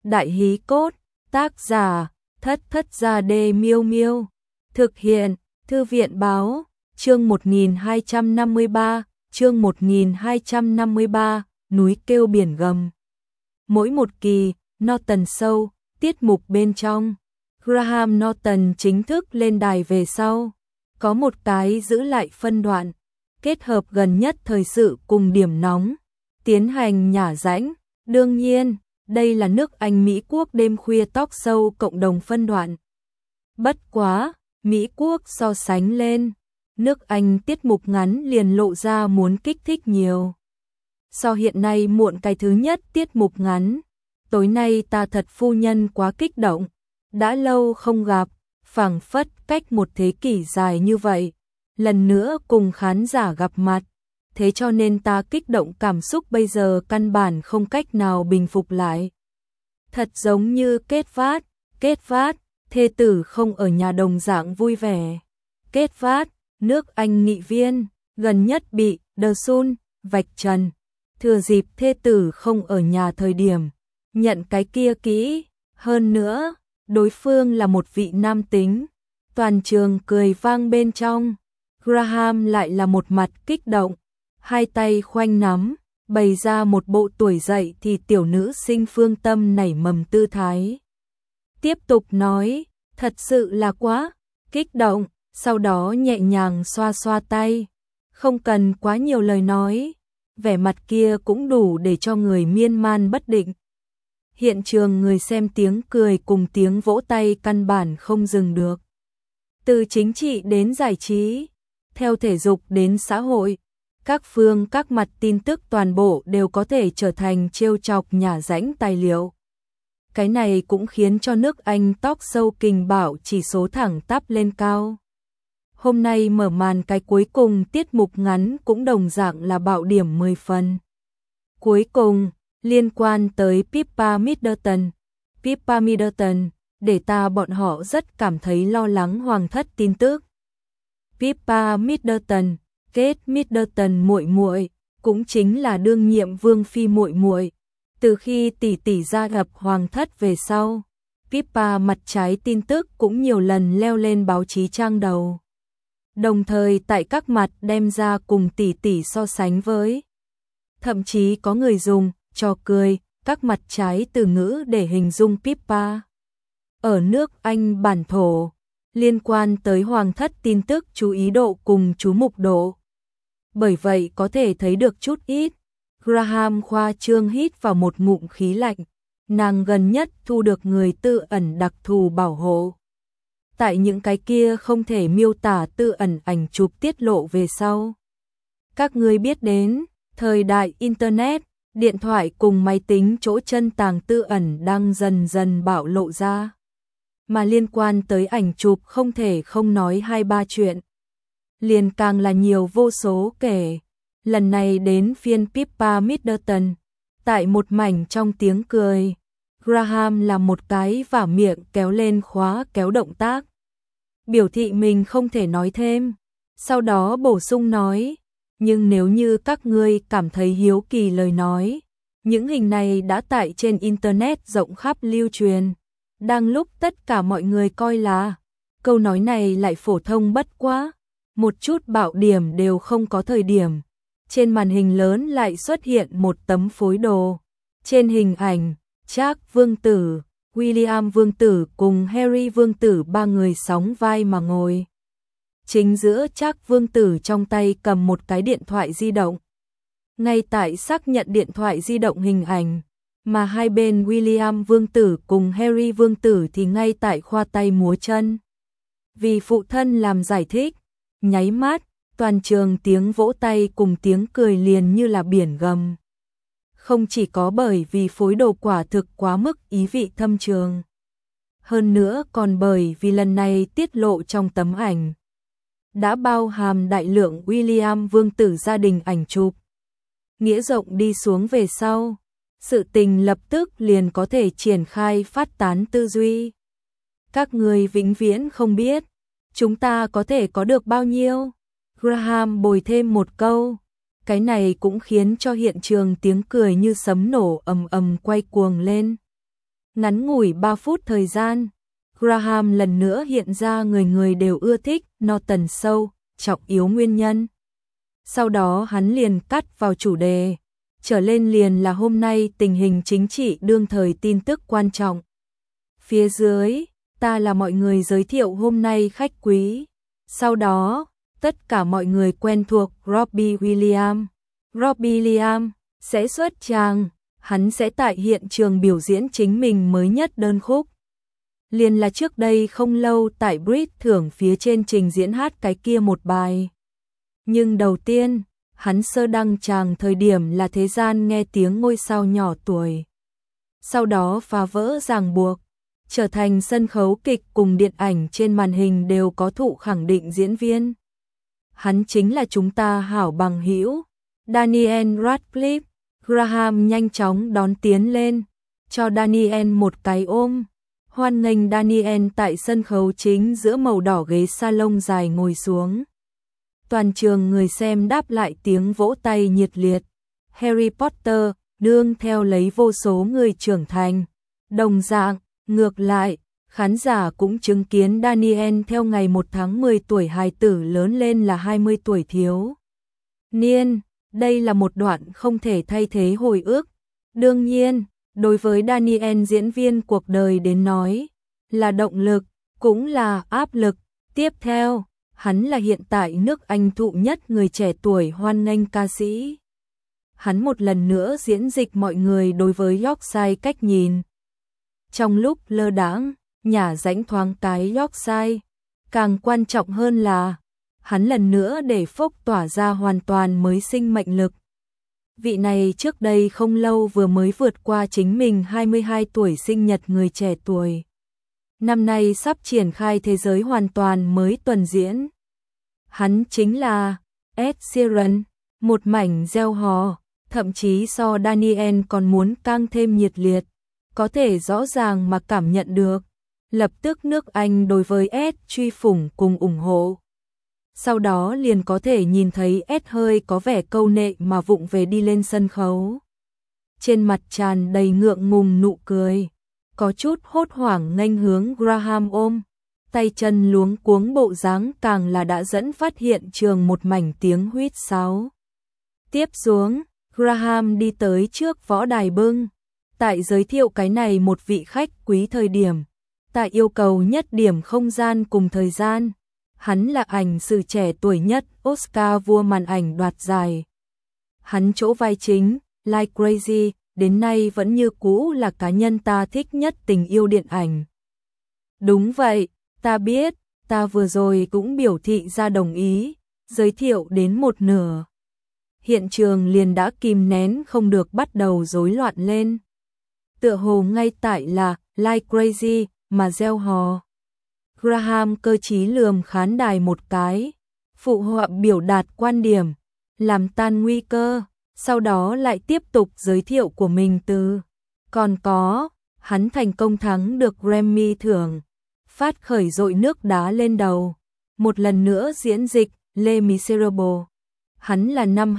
Đại hí cốt, tác giả, Thất Thất Gia Đê Miêu Miêu. Thực hiện, Thư viện báo, chương 1253, núi kêu biển gầm. Mỗi một kỳ, Norton Show, tiết mục bên trong, Graham Norton chính thức lên đài về sau. Có một cái giữ lại phân đoạn, kết hợp gần nhất thời sự cùng điểm nóng, tiến hành nhả rãnh. Đương nhiên, đây là nước Anh Mỹ Quốc đêm khuya talk show cộng đồng phân đoạn. Bất quá, Mỹ Quốc so sánh lên, nước Anh tiết mục ngắn liền lộ ra muốn kích thích nhiều. So hiện nay muộn cái thứ nhất tiết mục ngắn, tối nay ta thật phu nhân quá kích động, đã lâu không gặp, phảng phất cách một thế kỷ dài như vậy, lần nữa cùng khán giả gặp mặt, thế cho nên ta kích động cảm xúc bây giờ căn bản không cách nào bình phục lại. Thật giống như kết vát, thê tử không ở nhà đồng dạng vui vẻ. Kết vát, nước Anh nghị viên, gần nhất bị The Sun vạch trần, thừa dịp thê tử không ở nhà thời điểm, nhận cái kia kỹ, hơn nữa, đối phương là một vị nam tính, toàn trường cười vang bên trong. Graham lại là một mặt kích động, hai tay khoanh nắm, bày ra một bộ tuổi dậy thì tiểu nữ sinh phương tâm nảy mầm tư thái. Tiếp tục nói, thật sự là quá kích động, sau đó nhẹ nhàng xoa xoa tay, không cần quá nhiều lời nói, vẻ mặt kia cũng đủ để cho người miên man bất định. Hiện trường người xem tiếng cười cùng tiếng vỗ tay căn bản không dừng được. Từ chính trị đến giải trí, theo thể dục đến xã hội, các phương các mặt tin tức toàn bộ đều có thể trở thành trêu chọc nhả rãnh tài liệu. Cái này cũng khiến cho nước Anh talk show kình bảo chỉ số thẳng tắp lên cao. Hôm nay mở màn cái cuối cùng tiết mục ngắn cũng đồng dạng là bạo điểm 10 phần. Cuối cùng, liên quan tới Pippa Middleton, để ta bọn họ rất cảm thấy lo lắng hoàng thất tin tức. Pippa Middleton, Kate Middleton muội muội, cũng chính là đương nhiệm vương phi muội muội. Từ khi tỷ tỷ gia nhập hoàng thất về sau, Pippa mặt trái tin tức cũng nhiều lần leo lên báo chí trang đầu. Đồng thời tại các mặt đem ra cùng tỷ tỷ so sánh với. Thậm chí có người dùng trò cười các mặt trái từ ngữ để hình dung Pippa. Ở nước Anh bản thổ, liên quan tới hoàng thất tin tức chú ý độ cùng chú mục độ. Bởi vậy có thể thấy được chút ít. Graham khoa trương hít vào một ngụm khí lạnh, nàng gần nhất thu được người tư ẩn đặc thù bảo hộ. Tại những cái kia không thể miêu tả tư ẩn ảnh chụp tiết lộ về sau. Các ngươi biết đến, thời đại Internet, điện thoại cùng máy tính chỗ chân tàng tư ẩn đang dần dần bạo lộ ra. Mà liên quan tới ảnh chụp không thể không nói 2-3 chuyện. Liền càng là nhiều vô số kể. Lần này đến phiên Pippa Middleton, tại một mảnh trong tiếng cười, Graham làm một cái vả miệng kéo lên khóa kéo động tác. Biểu thị mình không thể nói thêm, sau đó bổ sung nói, nhưng nếu như các ngươi cảm thấy hiếu kỳ lời nói, những hình này đã tại trên Internet rộng khắp lưu truyền, đang lúc tất cả mọi người coi là, câu nói này lại phổ thông bất quá, một chút bạo điểm đều không có thời điểm. Trên màn hình lớn lại xuất hiện một tấm phối đồ. Trên hình ảnh, Charles vương tử, William vương tử cùng Harry vương tử ba người sóng vai mà ngồi. Chính giữa Charles vương tử trong tay cầm một cái điện thoại di động. Ngay tại xác nhận điện thoại di động hình ảnh, mà hai bên William vương tử cùng Harry vương tử thì ngay tại khoa tay múa chân. Vì phụ thân làm giải thích, nháy mắt, toàn trường tiếng vỗ tay cùng tiếng cười liền như là biển gầm. Không chỉ có bởi vì phối đồ quả thực quá mức ý vị thâm trường. Hơn nữa còn bởi vì lần này tiết lộ trong tấm ảnh. Đã bao hàm đại lượng William vương tử gia đình ảnh chụp. Nghĩa rộng đi xuống về sau. Sự tình lập tức liền có thể triển khai phát tán tư duy. Các người vĩnh viễn không biết. Chúng ta có thể có được bao nhiêu? Graham bồi thêm một câu, cái này cũng khiến cho hiện trường tiếng cười như sấm nổ ầm ầm quay cuồng lên. Ngắn ngủi 3 phút thời gian, Graham lần nữa hiện ra người người đều ưa thích Norton Show, trọng yếu nguyên nhân. Sau đó hắn liền cắt vào chủ đề, trở lên liền là hôm nay tình hình chính trị đương thời tin tức quan trọng. Phía dưới, ta là mọi người giới thiệu hôm nay khách quý. Sau đó, tất cả mọi người quen thuộc Robbie Williams. Robbie Williams sẽ xuất tràng, hắn sẽ tại hiện trường biểu diễn chính mình mới nhất đơn khúc. Liền là trước đây không lâu tại Brit thưởng phía trên trình diễn hát cái kia một bài. Nhưng đầu tiên, hắn sơ đăng tràng thời điểm là thế gian nghe tiếng ngôi sao nhỏ tuổi. Sau đó phá vỡ ràng buộc, trở thành sân khấu kịch cùng điện ảnh trên màn hình đều có thụ khẳng định diễn viên. Hắn chính là chúng ta hảo bằng hữu, Daniel Radcliffe. Graham nhanh chóng đón tiến lên, cho Daniel một cái ôm. Hoan nghênh Daniel tại sân khấu chính giữa màu đỏ ghế salon dài ngồi xuống. Toàn trường người xem đáp lại tiếng vỗ tay nhiệt liệt. Harry Potter đương theo lấy vô số người trưởng thành. Đồng dạng, ngược lại, khán giả cũng chứng kiến Daniel theo ngày 1 tháng 10 tuổi hài tử lớn lên là 20 tuổi thiếu niên. Đây là một đoạn không thể thay thế hồi ức. Đương nhiên, đối với Daniel diễn viên cuộc đời đến nói, là động lực, cũng là áp lực. Tiếp theo, hắn là hiện tại nước Anh thụ nhất người trẻ tuổi hoan nghênh ca sĩ. Hắn một lần nữa diễn dịch mọi người đối với Yorkshire cách nhìn. Trong lúc lơ đãng, nhả rãnh thoáng cái Yorkshire, càng quan trọng hơn là hắn lần nữa để Phốc tỏa ra hoàn toàn mới sinh mệnh lực. Vị này trước đây không lâu vừa mới vượt qua chính mình 22 tuổi sinh nhật người trẻ tuổi. Năm nay sắp triển khai thế giới hoàn toàn mới tuần diễn. Hắn chính là Ed Sheeran, một mảnh reo hò, thậm chí so Daniel còn muốn càng thêm nhiệt liệt, có thể rõ ràng mà cảm nhận được. Lập tức nước Anh đối với Ed truy phủng cùng ủng hộ. Sau đó liền có thể nhìn thấy Ed hơi có vẻ câu nệ mà vụng về đi lên sân khấu. Trên mặt tràn đầy ngượng ngùng nụ cười, có chút hốt hoảng nghênh hướng Graham ôm, tay chân luống cuống bộ dáng càng là đã dẫn phát hiện trường một mảnh tiếng huýt sáo. Tiếp xuống, Graham đi tới trước võ đài bưng, tại giới thiệu cái này một vị khách quý thời điểm, tại yêu cầu nhất điểm không gian cùng thời gian. Hắn là ảnh sử trẻ tuổi nhất Oscar vua màn ảnh đoạt giải. Hắn chỗ vai chính, Like Crazy, đến nay vẫn như cũ là cá nhân ta thích nhất tình yêu điện ảnh. Đúng vậy, ta biết, ta vừa rồi cũng biểu thị ra đồng ý, giới thiệu đến một nửa. Hiện trường liền đã kìm nén không được bắt đầu rối loạn lên. Tựa hồ ngay tại là Like Crazy mà reo hò. Graham cơ trí lườm khán đài một cái, phụ họa biểu đạt quan điểm, làm tan nguy cơ, sau đó lại tiếp tục giới thiệu của mình từ. Còn có, hắn thành công thắng được Grammy thưởng, phát khởi dội nước đá lên đầu, một lần nữa diễn dịch Les Miserables. Hắn là năm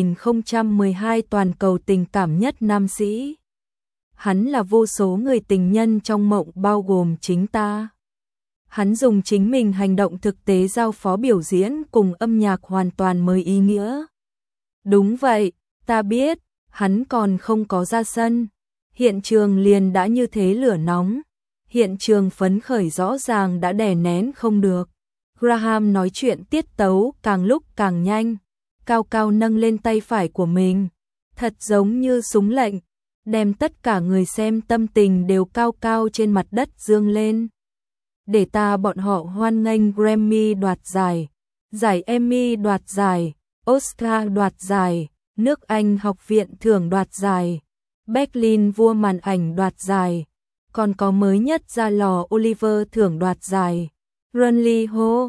2012 toàn cầu tình cảm nhất nam sĩ. Hắn là vô số người tình nhân trong mộng bao gồm chính ta. Hắn dùng chính mình hành động thực tế giao phó biểu diễn cùng âm nhạc hoàn toàn mới ý nghĩa. Đúng vậy, ta biết, hắn còn không có ra sân. Hiện trường liền đã như thế lửa nóng. Hiện trường phấn khởi rõ ràng đã đè nén không được. Graham nói chuyện tiết tấu càng lúc càng nhanh, cao cao nâng lên tay phải của mình, thật giống như súng lệnh, đem tất cả người xem tâm tình đều cao cao trên mặt đất dương lên. Để ta bọn họ hoan nghênh Grammy đoạt giải, giải Emmy đoạt giải, Oscar đoạt giải, nước Anh học viện thưởng đoạt giải, Berlin vua màn ảnh đoạt giải, còn có mới nhất ra lò Oliver thưởng đoạt giải. Runley hô,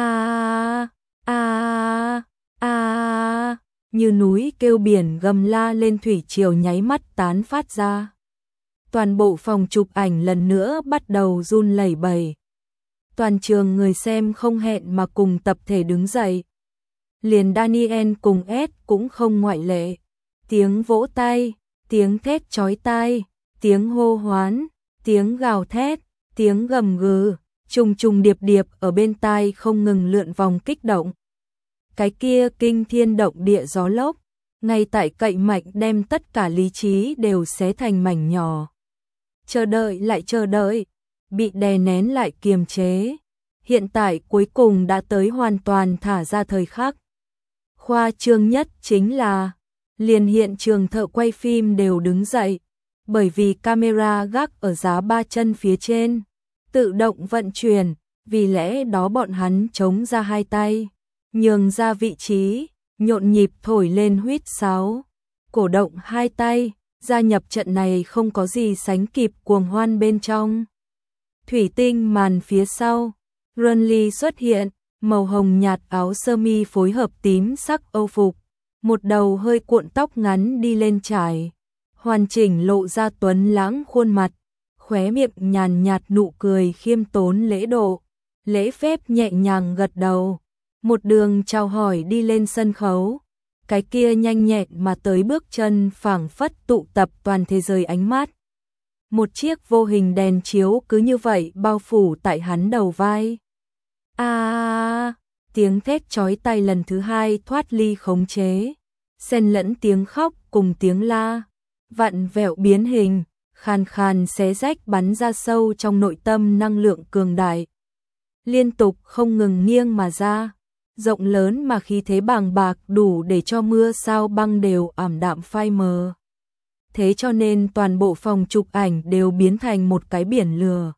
như núi kêu biển gầm la lên thủy triều nháy mắt tán phát ra. Toàn bộ phòng chụp ảnh lần nữa bắt đầu run lẩy bẩy. Toàn trường người xem không hẹn mà cùng tập thể đứng dậy. Liền Daniel cùng Ed cũng không ngoại lệ. Tiếng vỗ tay, tiếng thét chói tai, tiếng hô hoán, tiếng gào thét, tiếng gầm gừ, trùng trùng điệp điệp ở bên tai không ngừng lượn vòng kích động. Cái kia kinh thiên động địa gió lốc, ngay tại cậy mạnh đem tất cả lý trí đều xé thành mảnh nhỏ. Chờ đợi lại chờ đợi, bị đè nén lại kiềm chế. Hiện tại cuối cùng đã tới hoàn toàn thả ra thời khắc. Khoa trương nhất chính là, liền hiện trường thợ quay phim đều đứng dậy, bởi vì camera gác ở giá 3 chân phía trên, tự động vận chuyển, vì lẽ đó bọn hắn chống ra hai tay, nhường ra vị trí, nhộn nhịp thổi lên huýt sáo, cổ động hai tay, gia nhập trận này không có gì sánh kịp cuồng hoan bên trong. Thủy tinh màn phía sau, Renly xuất hiện, màu hồng nhạt áo sơ mi phối hợp tím sắc âu phục, một đầu hơi cuộn tóc ngắn đi lên trải, hoàn chỉnh lộ ra tuấn lãng khuôn mặt, khóe miệng nhàn nhạt nụ cười khiêm tốn lễ độ, lễ phép nhẹ nhàng gật đầu, một đường chào hỏi đi lên sân khấu. Cái kia nhanh nhẹn mà tới bước chân phảng phất tụ tập toàn thế giới ánh mắt. Một chiếc vô hình đèn chiếu cứ như vậy bao phủ tại hắn đầu vai. Tiếng thét chói tai lần thứ hai thoát ly khống chế, xen lẫn tiếng khóc cùng tiếng la, vặn vẹo biến hình, khàn khàn xé rách bắn ra sâu trong nội tâm năng lượng cường đại. Liên tục không ngừng nghiêng mà ra, rộng lớn mà khí thế bàng bạc đủ để cho mưa sao băng đều ảm đạm phai mờ. Thế cho nên toàn bộ phòng chụp ảnh đều biến thành một cái biển lửa.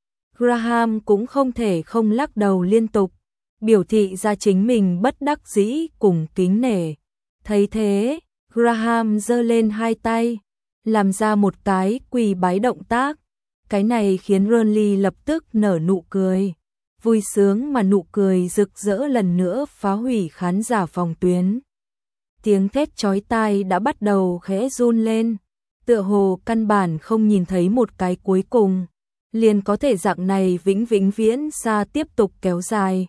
Graham cũng không thể không lắc đầu liên tục, biểu thị ra chính mình bất đắc dĩ cùng kính nể. Thấy thế, Graham giơ lên hai tay, làm ra một cái quỳ bái động tác. Cái này khiến Renly lập tức nở nụ cười. Vui sướng mà nụ cười rực rỡ lần nữa phá hủy khán giả phòng tuyến. Tiếng thét chói tai đã bắt đầu khẽ run lên, tựa hồ căn bản không nhìn thấy một cái cuối cùng, liền có thể dạng này vĩnh vĩnh viễn xa tiếp tục kéo dài.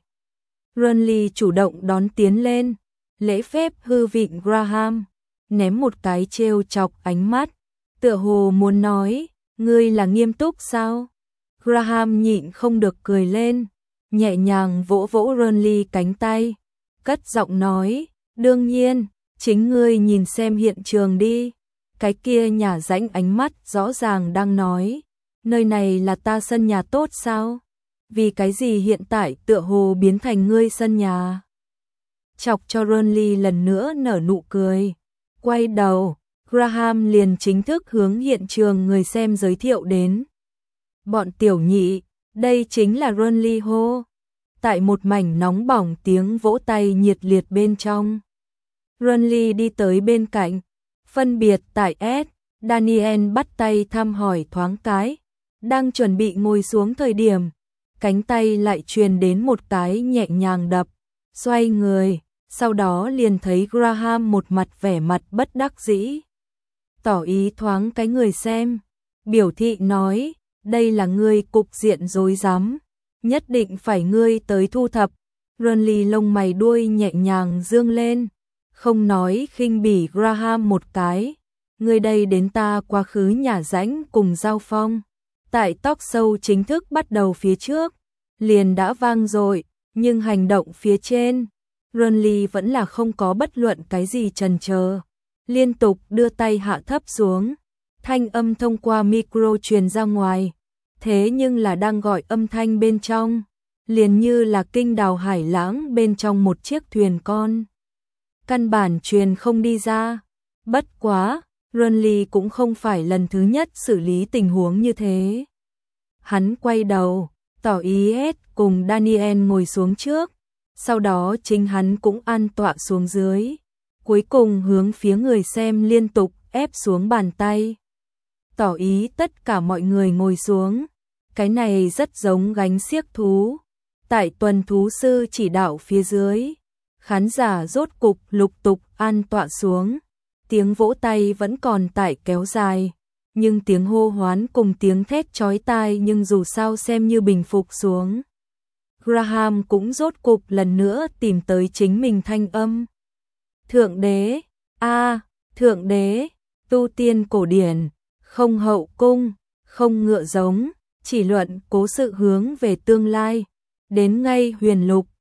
Renly chủ động đón tiến lên, lễ phép hư vịn Graham, ném một cái trêu chọc ánh mắt, tựa hồ muốn nói, ngươi là nghiêm túc sao? Graham nhịn không được cười lên, nhẹ nhàng vỗ vỗ Renly cánh tay, cất giọng nói, đương nhiên, chính ngươi nhìn xem hiện trường đi. Cái kia nhả rãnh ánh mắt rõ ràng đang nói, nơi này là ta sân nhà tốt sao? Vì cái gì hiện tại tựa hồ biến thành ngươi sân nhà? Chọc cho Renly lần nữa nở nụ cười, quay đầu, Graham liền chính thức hướng hiện trường người xem giới thiệu đến. Bọn tiểu nhị, đây chính là Renly hô. Tại một mảnh nóng bỏng tiếng vỗ tay nhiệt liệt bên trong, Renly đi tới bên cạnh, phân biệt tại S, Daniel bắt tay thăm hỏi thoáng cái, đang chuẩn bị ngồi xuống thời điểm, cánh tay lại truyền đến một cái nhẹ nhàng đập, xoay người, sau đó liền thấy Graham một mặt vẻ mặt bất đắc dĩ, tỏ ý thoáng cái người xem, biểu thị nói, đây là ngươi cục diện rối rắm, nhất định phải ngươi tới thu thập. Renly lông mày đuôi nhẹ nhàng dương lên, không nói khinh bỉ Graham một cái, ngươi đây đến ta quá khứ nhả rãnh cùng giao phong. Tại talk show chính thức bắt đầu phía trước, liền đã vang dội, nhưng hành động phía trên, Renly vẫn là không có bất luận cái gì chần chờ, liên tục đưa tay hạ thấp xuống, thanh âm thông qua micro truyền ra ngoài, thế nhưng là đang gọi âm thanh bên trong, liền như là kinh đào hải lãng bên trong một chiếc thuyền con. Căn bản truyền không đi ra, bất quá, Renly cũng không phải lần thứ nhất xử lý tình huống như thế. Hắn quay đầu, tỏ ý hết cùng Daniel ngồi xuống trước, sau đó chính hắn cũng an tọa xuống dưới, cuối cùng hướng phía người xem liên tục ép xuống bàn tay, tỏ ý tất cả mọi người ngồi xuống. Cái này rất giống gánh xiếc thú. Tại tuần thú sư chỉ đạo phía dưới, khán giả rốt cục lục tục an tọa xuống, tiếng vỗ tay vẫn còn tại kéo dài, nhưng tiếng hô hoán cùng tiếng thét chói tai nhưng dù sao xem như bình phục xuống. Graham cũng rốt cục lần nữa tìm tới chính mình thanh âm. Thượng đế, thượng đế, tu tiên cổ điển, không hậu cung, không ngựa giống, chỉ luận cố sự hướng về tương lai. Đến ngay Huyền Lục,